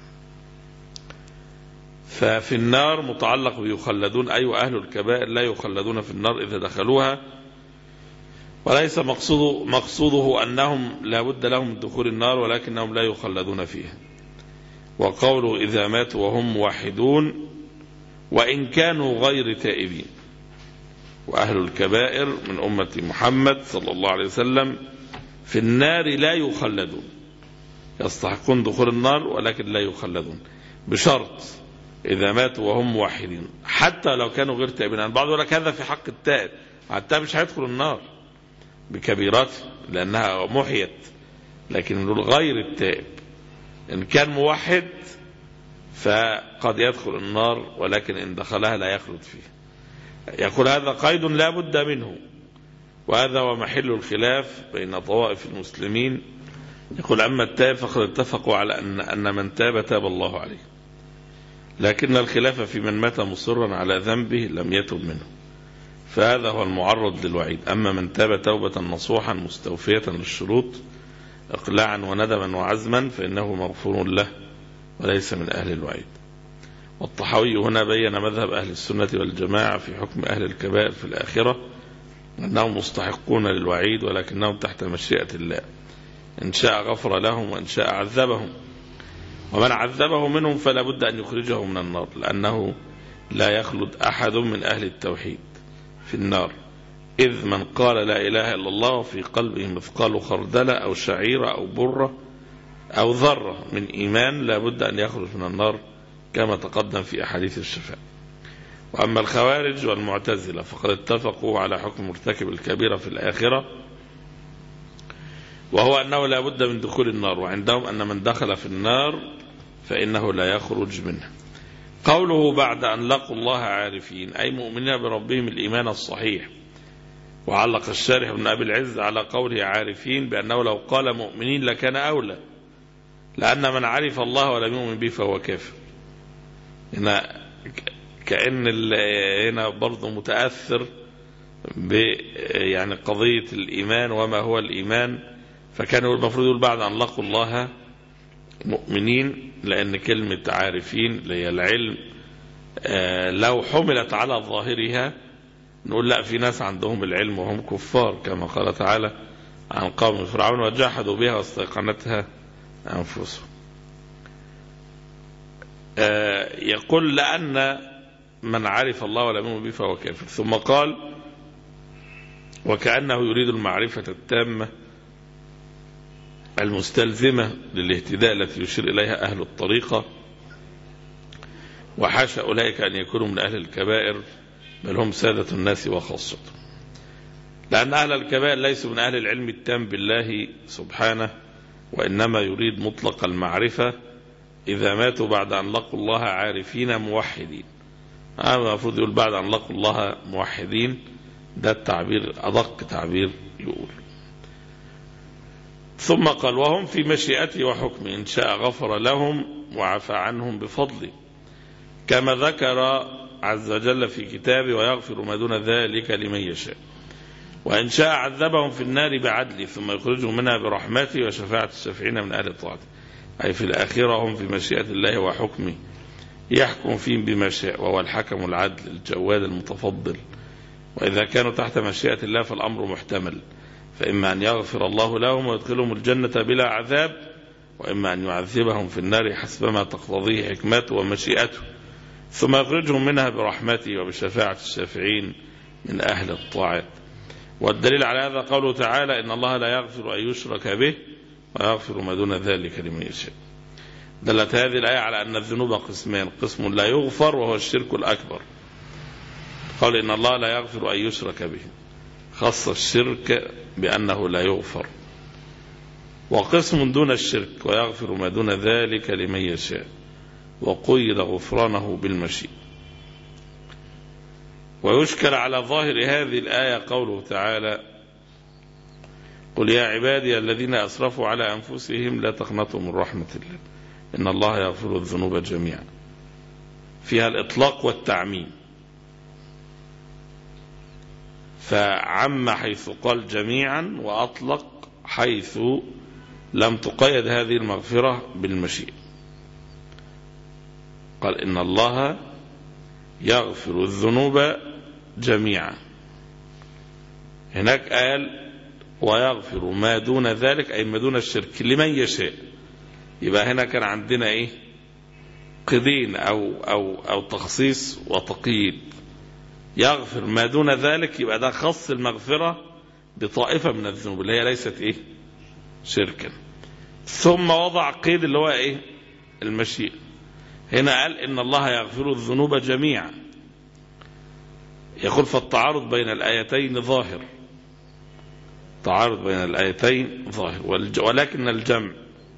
ففي النار متعلق بيخلدون، أي أهل الكبائر لا يخلدون في النار إذا دخلوها، وليس مقصوده, مقصوده أنهم لا بد لهم من دخول النار ولكنهم لا يخلدون فيها. وقوله إذا ماتوا وهم موحدون وإن كانوا غير تائبين. وأهل الكبائر من أمة محمد صلى الله عليه وسلم في النار لا يخلدون، يستحقون دخول النار ولكن لا يخلدون، بشرط إذا ماتوا وهم موحدين، حتى لو كانوا غير تائبين. البعض يقول لك هذا في حق التائب، التائب مش هيدخل النار بكبيرته لأنها محيت، لكن نقول غير التائب إن كان موحد فقد يدخل النار، ولكن إن دخلها لا يخلد فيها. يقول هذا قيد لا بد منه، وهذا هو محل الخلاف بين طوائف المسلمين. يقول أما التائب فقد اتفقوا على أن, أن من تاب تاب الله عليه، لكن الخلاف في من مات مصرا على ذنبه لم يتب منه، فهذا هو المعرض للوعيد. أما من تاب توبة نصوحا مستوفية للشروط إقلاعا وندما وعزما فإنه مغفور له وليس من أهل الوعيد. والطحاوي هنا بين مذهب أهل السنة والجماعة في حكم أهل الكبائر في الآخرة، أنهم مستحقون للوعيد ولكنهم تحت مشيئة الله، إن شاء غفر لهم وإن شاء عذبهم، ومن عذبه منهم فلا بد أن يخرجه من النار، لأنه لا يخلد أحد من أهل التوحيد في النار، إذ من قال لا إله إلا الله في قلبه مثقال خردلة أو شعيرة أو برة أو ذرة من إيمان لا بد أن يخرج من النار كما تقدم في أحاديث الشفاء. وأما الخوارج والمعتزلة فقد اتفقوا على حكم مرتكب الكبيرة في الآخرة، وهو أنه لا بد من دخول النار، وعندهم أن من دخل في النار فإنه لا يخرج منها. قوله بعد أن لقوا الله عارفين أي مؤمنين بربهم الإيمان الصحيح. وعلق الشارح ابن أبي العز على قوله عارفين بأنه لو قال مؤمنين لكان أولى، لأن من عرف الله ولم يؤمن به فهو كافر. هنا كأن هنا برضه متأثر ب يعني قضية الإيمان وما هو الإيمان، فكان المفروض يقول بعد أن لقوا الله مؤمنين، لأن كلمة عارفين اللي هي العلم لو حملت على ظاهرها نقول لا، في ناس عندهم العلم وهم كفار، كما قال تعالى عن قوم فرعون وجحدوا بها واستيقنتها أنفسهم. يقول لأن من عرف الله ولم يؤمن به فهو كافر. ثم قال وكأنه يريد المعرفة التامة المستلزمة للاهتداء التي يشير إليها أهل الطريقة، وحاشا أولئك أن يكونوا من أهل الكبائر، بل هم سادة الناس وخاصة، لأن أهل الكبائر ليسوا من أهل العلم التام بالله سبحانه، وإنما يريد مطلق المعرفة إذا ماتوا بعد أن لقوا الله عارفين موحدين. هذا المفروض يقول بعد أن لقوا الله موحدين، ده التعبير أدق تعبير يقول. ثم قال وهم في مشيئته وحكمه، إن شاء غفر لهم وعفى عنهم بفضله، كما ذكر عز وجل في كتابه ويغفر ما دون ذلك لمن يشاء، وإن شاء عذبهم في النار بعدله ثم يخرجهم منها برحمته وشفاعة الشافعين من أهل الطاعة، أي في الآخرة هم في مشيئة الله وحكمه يحكم فيهم بما شاء، وهو الحكم العدل الجواد المتفضل. وإذا كانوا تحت مشيئة الله فالأمر محتمل، فإما أن يغفر الله لهم ويدخلهم الجنة بلا عذاب، وإما أن يعذبهم في النار حسبما تقتضيه حكمته ومشيئته ثم يخرجهم منها برحمته وبشفاعة الشافعين من أهل الطاعات. والدليل على هذا قوله تعالى إن الله لا يغفر أن يشرك به ويغفر ما دون ذلك لمن يشاء. دلت هذه الآية على أن الذنوب قسمان، قسم لا يغفر وهو الشرك الأكبر، قال إن الله لا يغفر أن يشرك به، خص الشرك بأنه لا يغفر، وقسم دون الشرك ويغفر ما دون ذلك لمن يشاء، وقيد غفرانه بالمشيئة. ويشكل على ظاهر هذه الآية قوله تعالى: قل يا عبادي الذين أسرفوا على أنفسهم لا تقنطوا من رحمة الله إن الله يغفر الذنوب جميعا، فيها الإطلاق والتعميم، فعم حيث قال جميعا وأطلق حيث لم تقيد هذه المغفرة بالمشيئة. قال إن الله يغفر الذنوب جميعا، هناك قال ويغفر ما دون ذلك أي ما دون الشرك لمن يشاء. يبقى هنا كان عندنا إيه؟ قيدين أو, أو, أو تخصيص وتقييد. يغفر ما دون ذلك يبقى ده خص المغفرة بطائفة من الذنوب اللي هي ليست إيه؟ شركا. ثم وضع قيد اللي هو إيه؟ المشيئة. هنا قال إن الله يغفر الذنوب جميعا. يقول فالتعارض بين الآيتين ظاهر، تعارض بين الآيتين ظاهر، ولكن الجمع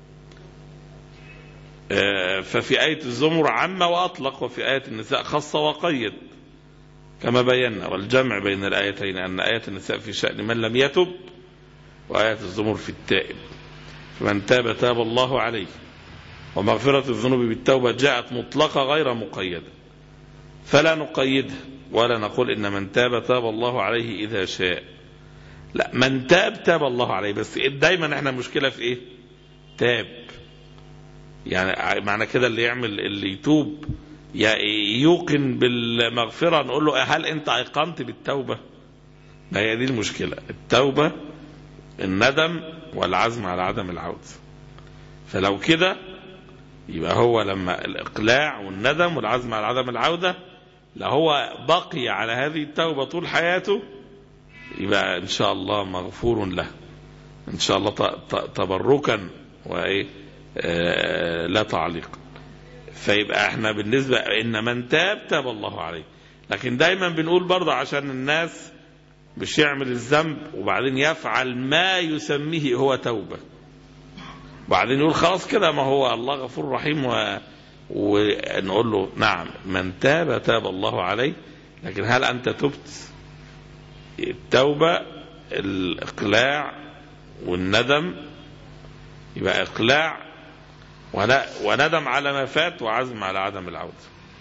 ففي آية الزمر عم وأطلق، وفي آية النساء خص وقيد كما بينا. والجمع بين الآيتين أن آية النساء في شأن من لم يتب، وآية الزمر في التائب. فمن تاب تاب الله عليه. ومغفرة الذنوب بالتوبة جاءت مطلقة غير مقيدة، فلا نقيدها ولا نقول إن من تاب تاب الله عليه إذا شاء. لا، من تاب تاب الله عليه، بس دايما احنا مشكلة في ايه؟ تاب. يعني معنى كده اللي يعمل اللي يتوب يوقن بالمغفرة، نقول له هل انت ايقنت بالتوبة؟ ما هي دي المشكلة. التوبة الندم والعزم على عدم العودة. فلو كده يبقى هو لما الإقلاع والندم والعزم على عدم العودة، لو هو بقي على هذه التوبة طول حياته يبقى إن شاء الله مغفور له إن شاء الله تبركا وإيه آه لا تعليق. فيبقى احنا بالنسبة إن من تاب تاب الله عليه. لكن دايما بنقول برضه عشان الناس مش يعمل الذنب وبعدين يفعل ما يسميه هو توبة، وبعدين يقول خلاص كده ما هو الله غفور رحيم، و... ونقول له نعم من تاب تاب الله عليه، لكن هل أنت تبت؟ التوبة الإقلاع والندم، يبقى إقلاع وندم على ما فات وعزم على عدم العودة.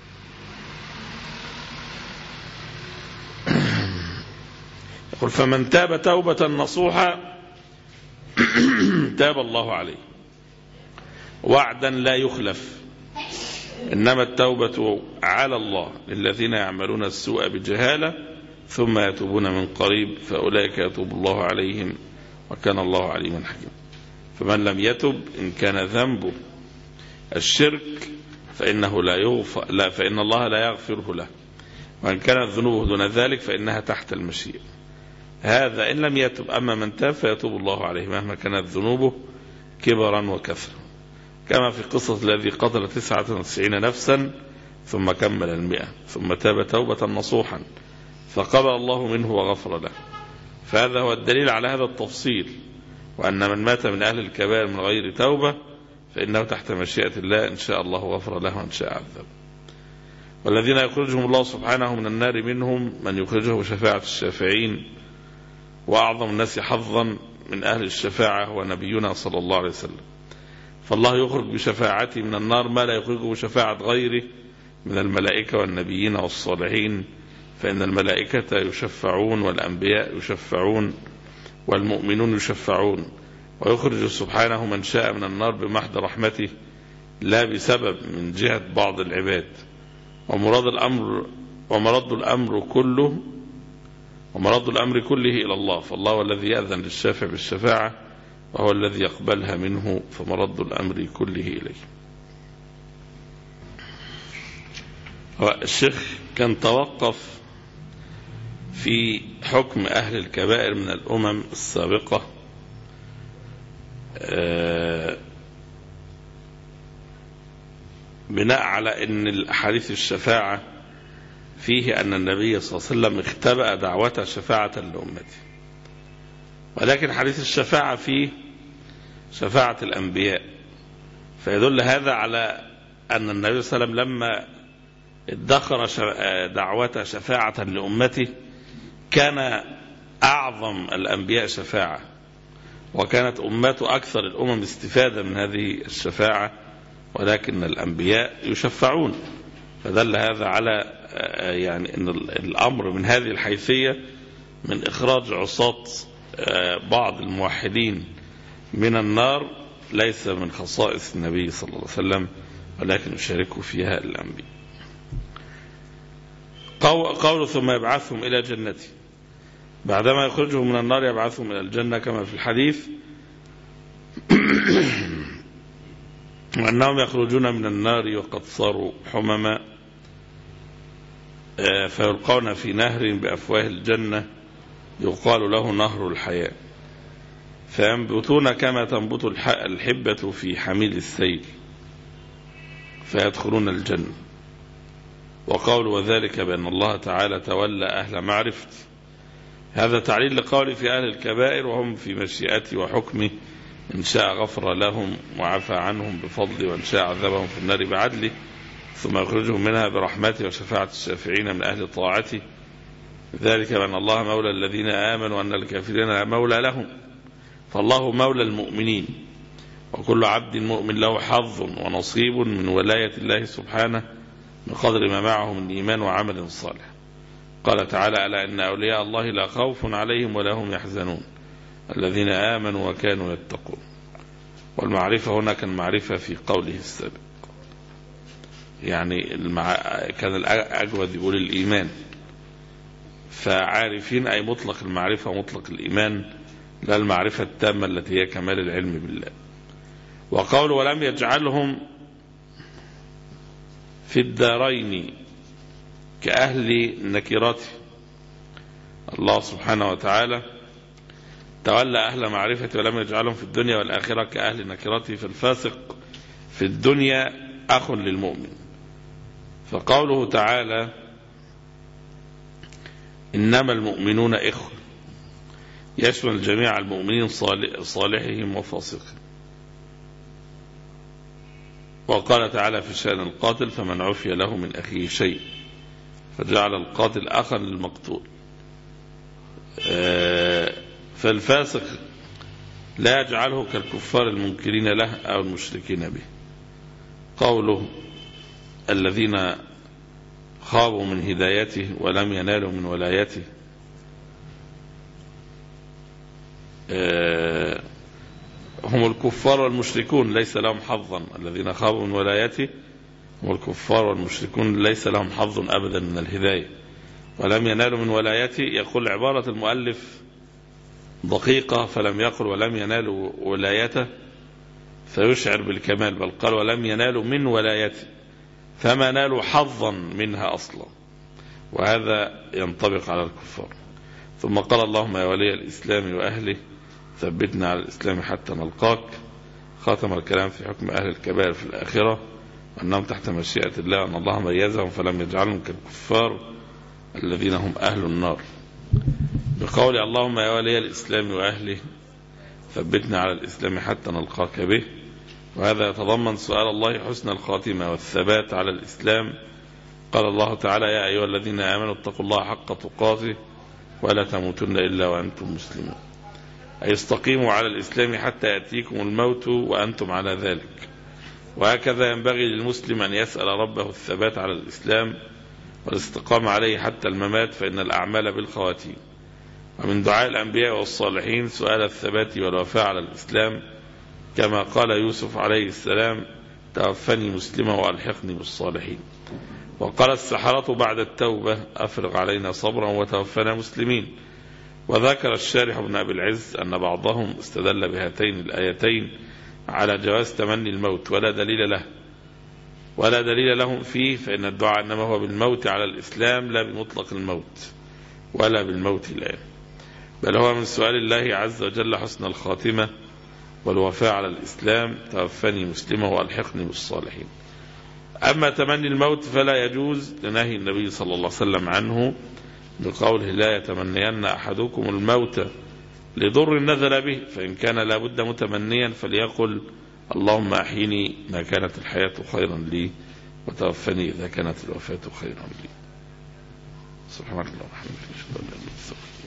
يقول فمن تاب توبة نصوحة تاب الله عليه وعدا لا يخلف. إنما التوبة على الله للذين يعملون السوء بجهالة ثم يتوبون من قريب فأولئك يتوب الله عليهم وكان الله عليما حكيما. فمن لم يتب إن كان ذنبه الشرك فإنه لا يغفر لا فإن الله لا يغفره له، وإن كانت ذنوبه دون ذلك فإنها تحت المشيئة. هذا إن لم يتب. أما من تاب فيتوب الله عليه مهما كانت ذنوبه كبرا وكثرا، كما في قصة الذي قتل تسعة وتسعين نفسا ثم كمل المئة ثم تاب توبة نصوحا فقبل الله منه وغفر له. فهذا هو الدليل على هذا التفصيل، وأن من مات من أهل الكبائر من غير توبة فإنه تحت مشيئة الله إن شاء الله غفر له وإن شاء عذب. والذين يخرجهم الله سبحانه من النار منهم من يخرجه بشفاعة الشافعين، وأعظم الناس حظا من أهل الشفاعة هو نبينا صلى الله عليه وسلم. فالله يخرج بشفاعته من النار ما لا يخرجه بشفاعة غيره من الملائكة والنبيين والصالحين، فإن الملائكة يشفعون والأنبياء يشفعون والمؤمنون يشفعون. ويخرج سبحانه من شاء من النار بمحض رحمته لا بسبب من جهة بعض العباد. ومراد الأمر ومرد الأمر كله ومرد الأمر كله إلى الله، فالله هو الذي يأذن للشافع بالشفاعة وهو الذي يقبلها منه، فمرد الأمر كله إليه. الشيخ كان توقف في حكم أهل الكبائر من الأمم السابقة بناء على أن الأحاديث الشفاعة فيه أن النبي صلى الله عليه وسلم اختبأ دعوة شفاعة لأمته، ولكن حديث الشفاعة فيه شفاعة الأنبياء، فيدل هذا على أن النبي صلى الله عليه وسلم لما ادخر دعوة شفاعة لأمته، كان أعظم الأنبياء شفاعة، وكانت أمته أكثر الأمم استفادة من هذه الشفاعة، ولكن الأنبياء يشفعون. فدل هذا على يعني أن الأمر من هذه الحيثية من إخراج عصاة بعض الموحدين من النار ليس من خصائص النبي صلى الله عليه وسلم، ولكن يشاركوا فيها الأنبياء. قول ثم يبعثهم إلى جنته، بعدما يخرجهم من النار يبعثهم إلى الجنة كما في الحديث، وأنهم يخرجون من النار وقد صاروا حمما فيلقون في نهر بأفواه الجنة يقال له نهر الحياة، فينبتون كما تنبت الحبة في حميل السيل فيدخلون الجنة. وقول وذلك بأن الله تعالى تولى أهل معرفة، هذا تعليل لقول في أهل الكبائر وهم في مشيئته وحكمه، إن شاء غفر لهم وعفى عنهم بفضله، وإن شاء عذبهم في النار بعدله، ثم يخرجهم منها برحمته وشفاعة الشافعين من أهل طاعته، ذلك بأن الله مولى الذين آمنوا وأن الكافرين لا مولى لهم. فالله مولى المؤمنين، وكل عبد مؤمن له حظ ونصيب من ولاية الله سبحانه بقدر ما معه من إيمان وعمل صالح. قال تعالى ألا إن أولياء الله لا خوف عليهم ولا هم يحزنون الذين آمنوا وكانوا يتقون. والمعرفة هنا كان معرفة في قوله السابق، يعني المع... كان الأجود يقول الإيمان، فعارفين أي مطلق المعرفة ومطلق الإيمان، لا المعرفة التامة التي هي كمال العلم بالله. وقول ولم يجعلهم في الدارين كأهل نكرته، الله سبحانه وتعالى تولى أهل معرفة ولم يجعلهم في الدنيا والآخرة كأهل نكرته، فالفاسق في الدنيا أخ للمؤمن. فقوله تعالى إنما المؤمنون إخوة يشمل جميع المؤمنين صالحهم وفاسقهم. وقال تعالى في شأن القاتل فمن عفي له من أخيه شيء، فجعل القاتل أخا للمقتول. فالفاسق لا يجعله كالكفار المنكرين له أو المشركين به. قوله الذين خابوا من هدايته ولم ينالوا من ولايته، هم الكفار والمشركون ليس لهم حظا. الذين خابوا من ولايته هم الكفار والمشركون ليس لهم حظ أبدا من الهداية ولم ينالوا من ولايته. يقول عبارة المؤلف دقيقة، فلم يقل ولم ينالوا ولايته فيشعر بالكمال، بل قال ولم ينالوا من ولايته فما نالوا حظا منها أصلا، وهذا ينطبق على الكفار. ثم قال اللهم يا ولي الإسلام وأهله ثبتنا على الإسلام حتى نلقاك. ختم الكلام في حكم أهل الكبائر في الآخرة وأنهم تحت مشيئة الله، وأن الله ميزهم فلم يجعلهم كالكفار الذين هم أهل النار، بقول اللهم يا ولي الإسلام وأهله ثبتنا على الإسلام حتى نلقاك به. وهذا يتضمن سؤال الله حسن الخاتمة والثبات على الإسلام. قال الله تعالى يا أيها الذين آمنوا اتقوا الله حق تقاته ولا تموتن إلا وأنتم مسلمون، أي استقيموا على الإسلام حتى يأتيكم الموت وأنتم على ذلك. وهكذا ينبغي للمسلم أن يسأل ربه الثبات على الإسلام والاستقامة عليه حتى الممات، فإن الأعمال بالخواتيم. ومن دعاء الأنبياء والصالحين سؤال الثبات والوفاء على الإسلام، كما قال يوسف عليه السلام توفني مسلما وألحقني بالصالحين. وقال السحرة بعد التوبة أفرغ علينا صبرا وتوفنا مسلمين. وذكر الشارح بن أبي العز أن بعضهم استدل بهاتين الآيتين على جواز تمني الموت ولا دليل له ولا دليل لهم فيه، فإن الدعاء إنما هو بالموت على الإسلام لا بمطلق الموت ولا بالموت الآن، بل هو من سؤال الله عز وجل حسن الخاتمة والوفاء على الإسلام توفني مسلما وألحقني بالصالحين. أما تمني الموت فلا يجوز لنهي النبي صلى الله عليه وسلم عنه بقوله لا يتمنين أحدكم الموت لضر نزل به، فإن كان لابد متمنيا فليقل اللهم أحيني ما كانت الحياة خيرا لي وتوفني إذا كانت الوفاة خيرا لي. سبحانك اللهم وبحمدك أشهد أن لا إله إلا أنت.